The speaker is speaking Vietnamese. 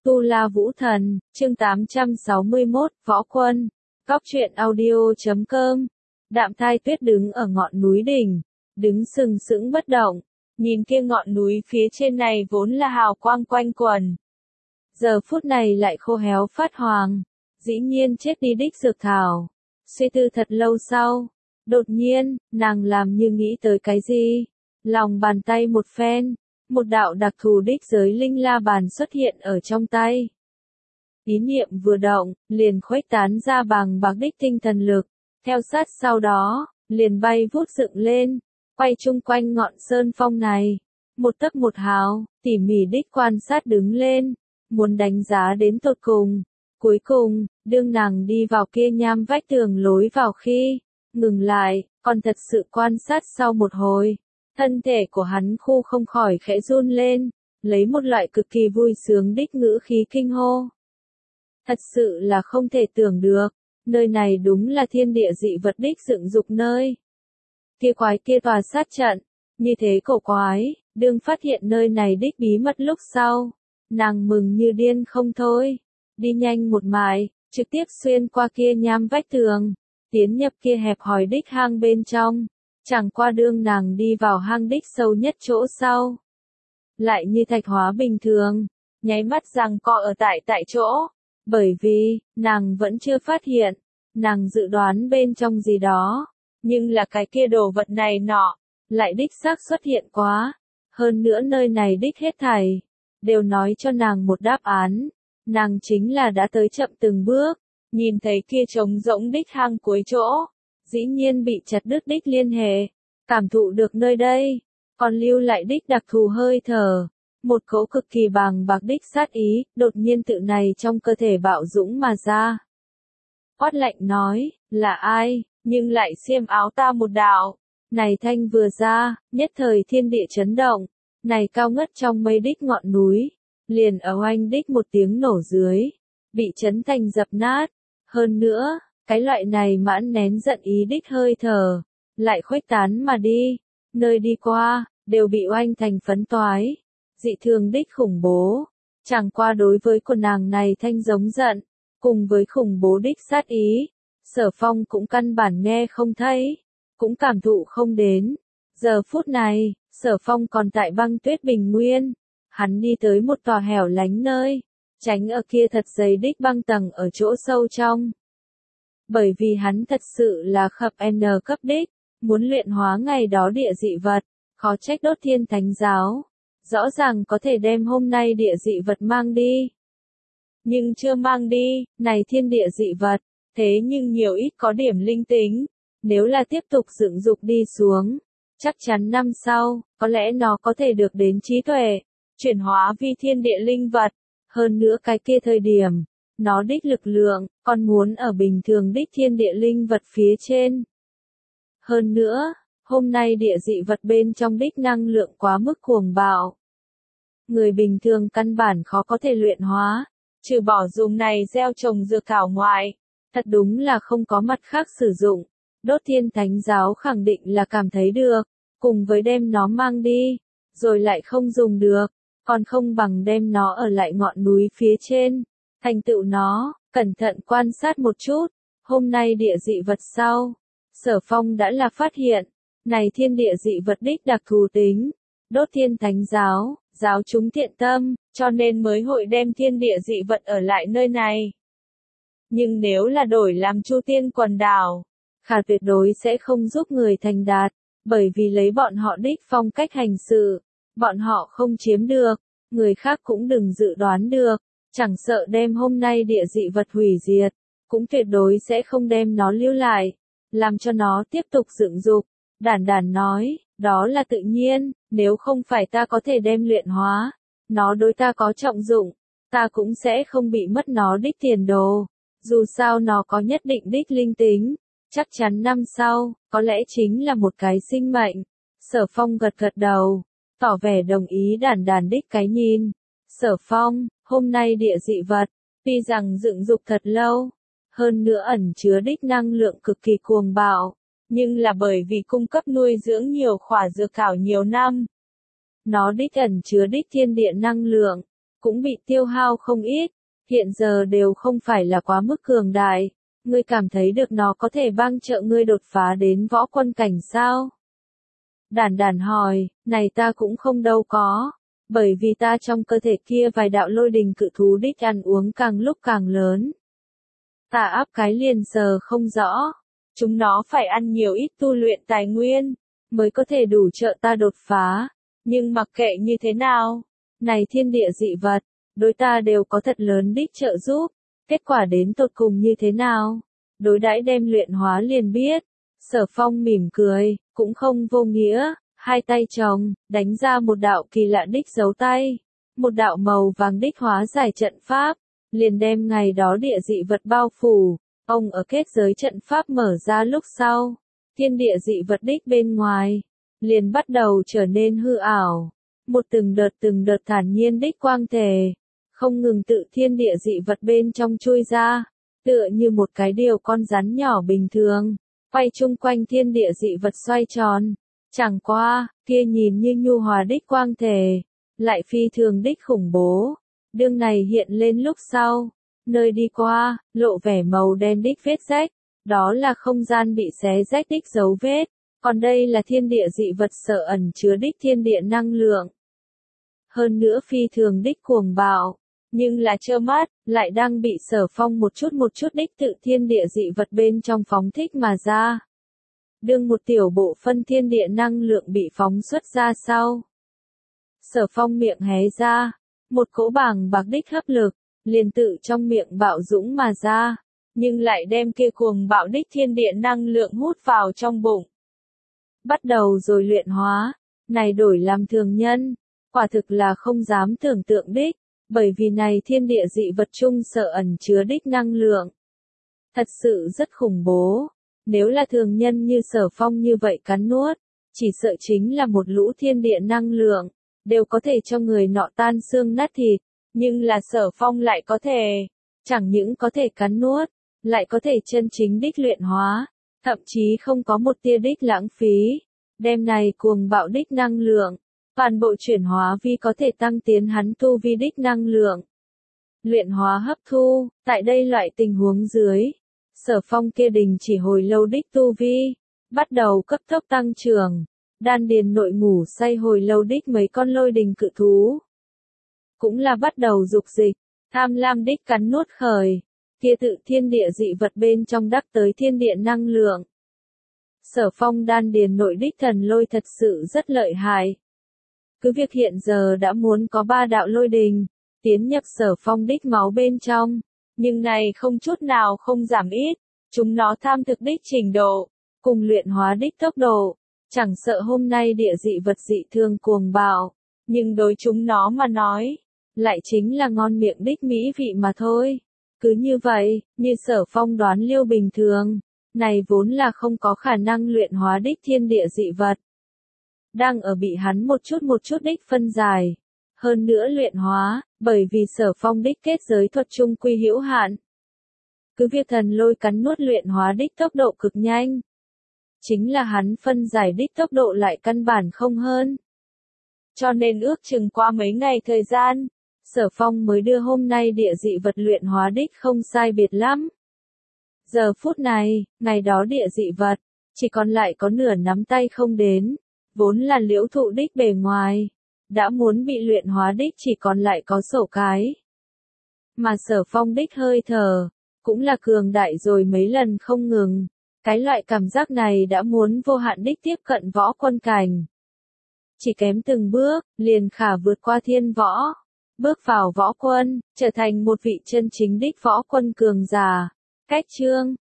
Tu La Vũ Thần, chương 861, Võ Quân. Góc truyện audio.com. Đạm Thai Tuyết đứng ở ngọn núi đỉnh, đứng sừng sững bất động, nhìn kia ngọn núi phía trên này vốn là hào quang quanh quẩn. Giờ phút này lại khô héo phát hoàng, dĩ nhiên chết đi đích dược thảo. Suy tư thật lâu sau, đột nhiên, nàng làm như nghĩ tới cái gì. Lòng bàn tay một phen, một đạo đặc thù đích giới linh la bàn xuất hiện ở trong tay. Ý niệm vừa động, liền khuếch tán ra bằng bạc đích tinh thần lực, theo sát sau đó, liền bay vút dựng lên, quay chung quanh ngọn sơn phong này. Một tấc một hào, tỉ mỉ đích quan sát đứng lên, muốn đánh giá đến tột cùng. Cuối cùng, đương nàng đi vào kia nham vách tường lối vào khi, ngừng lại, còn thật sự quan sát sau một hồi. Thân thể của hắn khu không khỏi khẽ run lên, lấy một loại cực kỳ vui sướng đích ngữ khí kinh hô. Thật sự là không thể tưởng được, nơi này đúng là thiên địa dị vật đích dựng dục nơi. Kia quái kia tòa sát trận, như thế cổ quái, đương phát hiện nơi này đích bí mật lúc sau. Nàng mừng như điên không thôi, đi nhanh một mải, trực tiếp xuyên qua kia nham vách tường, tiến nhập kia hẹp hòi đích hang bên trong. Chẳng qua đương nàng đi vào hang đích sâu nhất chỗ sau. Lại như thạch hóa bình thường, nháy mắt rằng co ở tại chỗ. Bởi vì, nàng vẫn chưa phát hiện, nàng dự đoán bên trong gì đó. Nhưng là cái kia đồ vật này nọ, lại đích xác xuất hiện quá. Hơn nữa nơi này đích hết thảy, đều nói cho nàng một đáp án. Nàng chính là đã tới chậm từng bước, nhìn thấy kia trống rỗng đích hang cuối chỗ. Dĩ nhiên bị chặt đứt đích liên hệ, cảm thụ được nơi đây, còn lưu lại đích đặc thù hơi thở, một cỗ cực kỳ bàng bạc đích sát ý, đột nhiên tự này trong cơ thể bạo dũng mà ra. Quát lạnh nói, là ai, nhưng lại xiêm áo ta một đạo, này thanh vừa ra, nhất thời thiên địa chấn động, này cao ngất trong mây đích ngọn núi, liền ở oanh đích một tiếng nổ dưới, bị chấn thành dập nát, hơn nữa. Cái loại này mãn nén giận ý đích hơi thở, lại khuếch tán mà đi, nơi đi qua, đều bị oanh thành phấn toái, dị thường đích khủng bố, chẳng qua đối với của nàng này thanh giống giận, cùng với khủng bố đích sát ý, Sở Phong cũng căn bản nghe không thấy, cũng cảm thụ không đến. Giờ phút này, Sở Phong còn tại băng tuyết bình nguyên, hắn đi tới một tòa hẻo lánh nơi, tránh ở kia thật dày đích băng tầng ở chỗ sâu trong. Bởi vì hắn thật sự là khập N cấp đích, muốn luyện hóa ngày đó địa dị vật, khó trách Đốt Thiên Thánh Giáo. Rõ ràng có thể đem hôm nay địa dị vật mang đi. Nhưng chưa mang đi, này thiên địa dị vật, thế nhưng nhiều ít có điểm linh tính. Nếu là tiếp tục dựng dục đi xuống, chắc chắn năm sau, có lẽ nó có thể được đến trí tuệ, chuyển hóa vi thiên địa linh vật. Hơn nữa cái kia thời điểm. Nó đích lực lượng, còn muốn ở bình thường đích thiên địa linh vật phía trên. Hơn nữa, hôm nay địa dị vật bên trong đích năng lượng quá mức cuồng bạo. Người bình thường căn bản khó có thể luyện hóa, trừ bỏ dùng này gieo trồng dược thảo ngoại, thật đúng là không có mặt khác sử dụng. Đốt Thiên Thánh Giáo khẳng định là cảm thấy được, cùng với đem nó mang đi, rồi lại không dùng được, còn không bằng đem nó ở lại ngọn núi phía trên. Thành tựu nó, cẩn thận quan sát một chút, hôm nay địa dị vật sau, Sở Phong đã là phát hiện, này thiên địa dị vật đích đặc thù tính, Đốt Thiên Thánh Giáo, giáo chúng thiện tâm, cho nên mới hội đem thiên địa dị vật ở lại nơi này. Nhưng nếu là đổi làm Chu Tiên quần đảo, khả tuyệt đối sẽ không giúp người thành đạt, bởi vì lấy bọn họ đích phong cách hành sự, bọn họ không chiếm được, người khác cũng đừng dự đoán được. Chẳng sợ đem hôm nay địa dị vật hủy diệt, cũng tuyệt đối sẽ không đem nó lưu lại, làm cho nó tiếp tục dựng dục. Đản đản nói, đó là tự nhiên, nếu không phải ta có thể đem luyện hóa, nó đối ta có trọng dụng, ta cũng sẽ không bị mất nó đích tiền đồ. Dù sao nó có nhất định đích linh tính, chắc chắn năm sau, có lẽ chính là một cái sinh mệnh. Sở Phong gật gật đầu, tỏ vẻ đồng ý đản đản đích cái nhìn. Sở Phong, hôm nay địa dị vật, tuy rằng dựng dục thật lâu, hơn nữa ẩn chứa đích năng lượng cực kỳ cuồng bạo, nhưng là bởi vì cung cấp nuôi dưỡng nhiều khỏa dược thảo nhiều năm. Nó đích ẩn chứa đích thiên địa năng lượng, cũng bị tiêu hao không ít, hiện giờ đều không phải là quá mức cường đại. Ngươi cảm thấy được nó có thể bang trợ ngươi đột phá đến võ quân cảnh sao? Đản Đản hỏi, này ta cũng không đâu có, bởi vì ta trong cơ thể kia vài đạo lôi đình cự thú đích ăn uống càng lúc càng lớn. Ta áp cái liền giờ không rõ, chúng nó phải ăn nhiều ít tu luyện tài nguyên, mới có thể đủ trợ ta đột phá, nhưng mặc kệ như thế nào, này thiên địa dị vật, đối ta đều có thật lớn đích trợ giúp, kết quả đến tột cùng như thế nào, đối đãi đem luyện hóa liền biết. Sở Phong mỉm cười, cũng không vô nghĩa, hai tay chồng, đánh ra một đạo kỳ lạ đích dấu tay, một đạo màu vàng đích hóa giải trận pháp, liền đem ngày đó địa dị vật bao phủ. Ông ở kết giới trận pháp mở ra lúc sau, thiên địa dị vật đích bên ngoài, liền bắt đầu trở nên hư ảo, một từng đợt thản nhiên đích quang thể, không ngừng tự thiên địa dị vật bên trong chui ra, tựa như một cái điều con rắn nhỏ bình thường, quay chung quanh thiên địa dị vật xoay tròn. Chẳng qua, kia nhìn như nhu hòa đích quang thể, lại phi thường đích khủng bố. Đương này hiện lên lúc sau, nơi đi qua, lộ vẻ màu đen đích vết rách, đó là không gian bị xé rách đích dấu vết, còn đây là thiên địa dị vật sợ ẩn chứa đích thiên địa năng lượng. Hơn nữa phi thường đích cuồng bạo, nhưng là trơ mắt, lại đang bị Sở Phong một chút đích tự thiên địa dị vật bên trong phóng thích mà ra. Đương một tiểu bộ phân thiên địa năng lượng bị phóng xuất ra sau. Sở Phong miệng hé ra, một cỗ bàng bạc đích hấp lực, liền tự trong miệng bạo dũng mà ra, nhưng lại đem kia cuồng bạo đích thiên địa năng lượng hút vào trong bụng. Bắt đầu rồi luyện hóa, này đổi làm thường nhân, quả thực là không dám tưởng tượng đích, bởi vì này thiên địa dị vật chung sợ ẩn chứa đích năng lượng. Thật sự rất khủng bố, nếu là thường nhân như Sở Phong như vậy cắn nuốt, chỉ sợ chính là một lũ thiên địa năng lượng, đều có thể cho người nọ tan xương nát thịt, nhưng là Sở Phong lại có thể, chẳng những có thể cắn nuốt, lại có thể chân chính đích luyện hóa, thậm chí không có một tia đích lãng phí, đem này cuồng bạo đích năng lượng, toàn bộ chuyển hóa vi có thể tăng tiến hắn tu vi đích năng lượng. Luyện hóa hấp thu, tại đây loại tình huống dưới, Sở Phong kia đình chỉ hồi lâu đích tu vi, bắt đầu cấp tốc tăng trưởng, đan điền nội ngủ say hồi lâu đích mấy con lôi đình cự thú. Cũng là bắt đầu dục dịch, tham lam đích cắn nuốt khởi, kia tự thiên địa dị vật bên trong đắc tới thiên địa năng lượng. Sở Phong đan điền nội đích thần lôi thật sự rất lợi hại. Cứ việc hiện giờ đã muốn có 3 đạo lôi đình, tiến nhập Sở Phong đích máu bên trong, nhưng này không chút nào không giảm ít, chúng nó tham thực đích trình độ, cùng luyện hóa đích tốc độ, chẳng sợ hôm nay địa dị vật dị thương cuồng bạo, nhưng đối chúng nó mà nói, lại chính là ngon miệng đích mỹ vị mà thôi. Cứ như vậy, như Sở Phong đoán liêu bình thường, này vốn là không có khả năng luyện hóa đích thiên địa dị vật. Đang ở bị hắn một chút đích phân giải. Hơn nữa luyện hóa, bởi vì Sở Phong đích kết giới thuật trung quy hữu hạn. Cứ việc thần lôi cắn nuốt luyện hóa đích tốc độ cực nhanh. Chính là hắn phân giải đích tốc độ lại căn bản không hơn. Cho nên ước chừng qua mấy ngày thời gian, Sở Phong mới đưa hôm nay địa dị vật luyện hóa đích không sai biệt lắm. Giờ phút này, ngày đó địa dị vật, chỉ còn lại có nửa nắm tay không đến, vốn là liễu thụ đích bề ngoài, đã muốn bị luyện hóa đích chỉ còn lại có sổ cái. Mà Sở Phong đích hơi thở, cũng là cường đại rồi mấy lần không ngừng, cái loại cảm giác này đã muốn vô hạn đích tiếp cận võ quân cảnh. Chỉ kém từng bước, liền khả vượt qua thiên võ, bước vào võ quân, trở thành một vị chân chính đích võ quân cường giả. Cách chương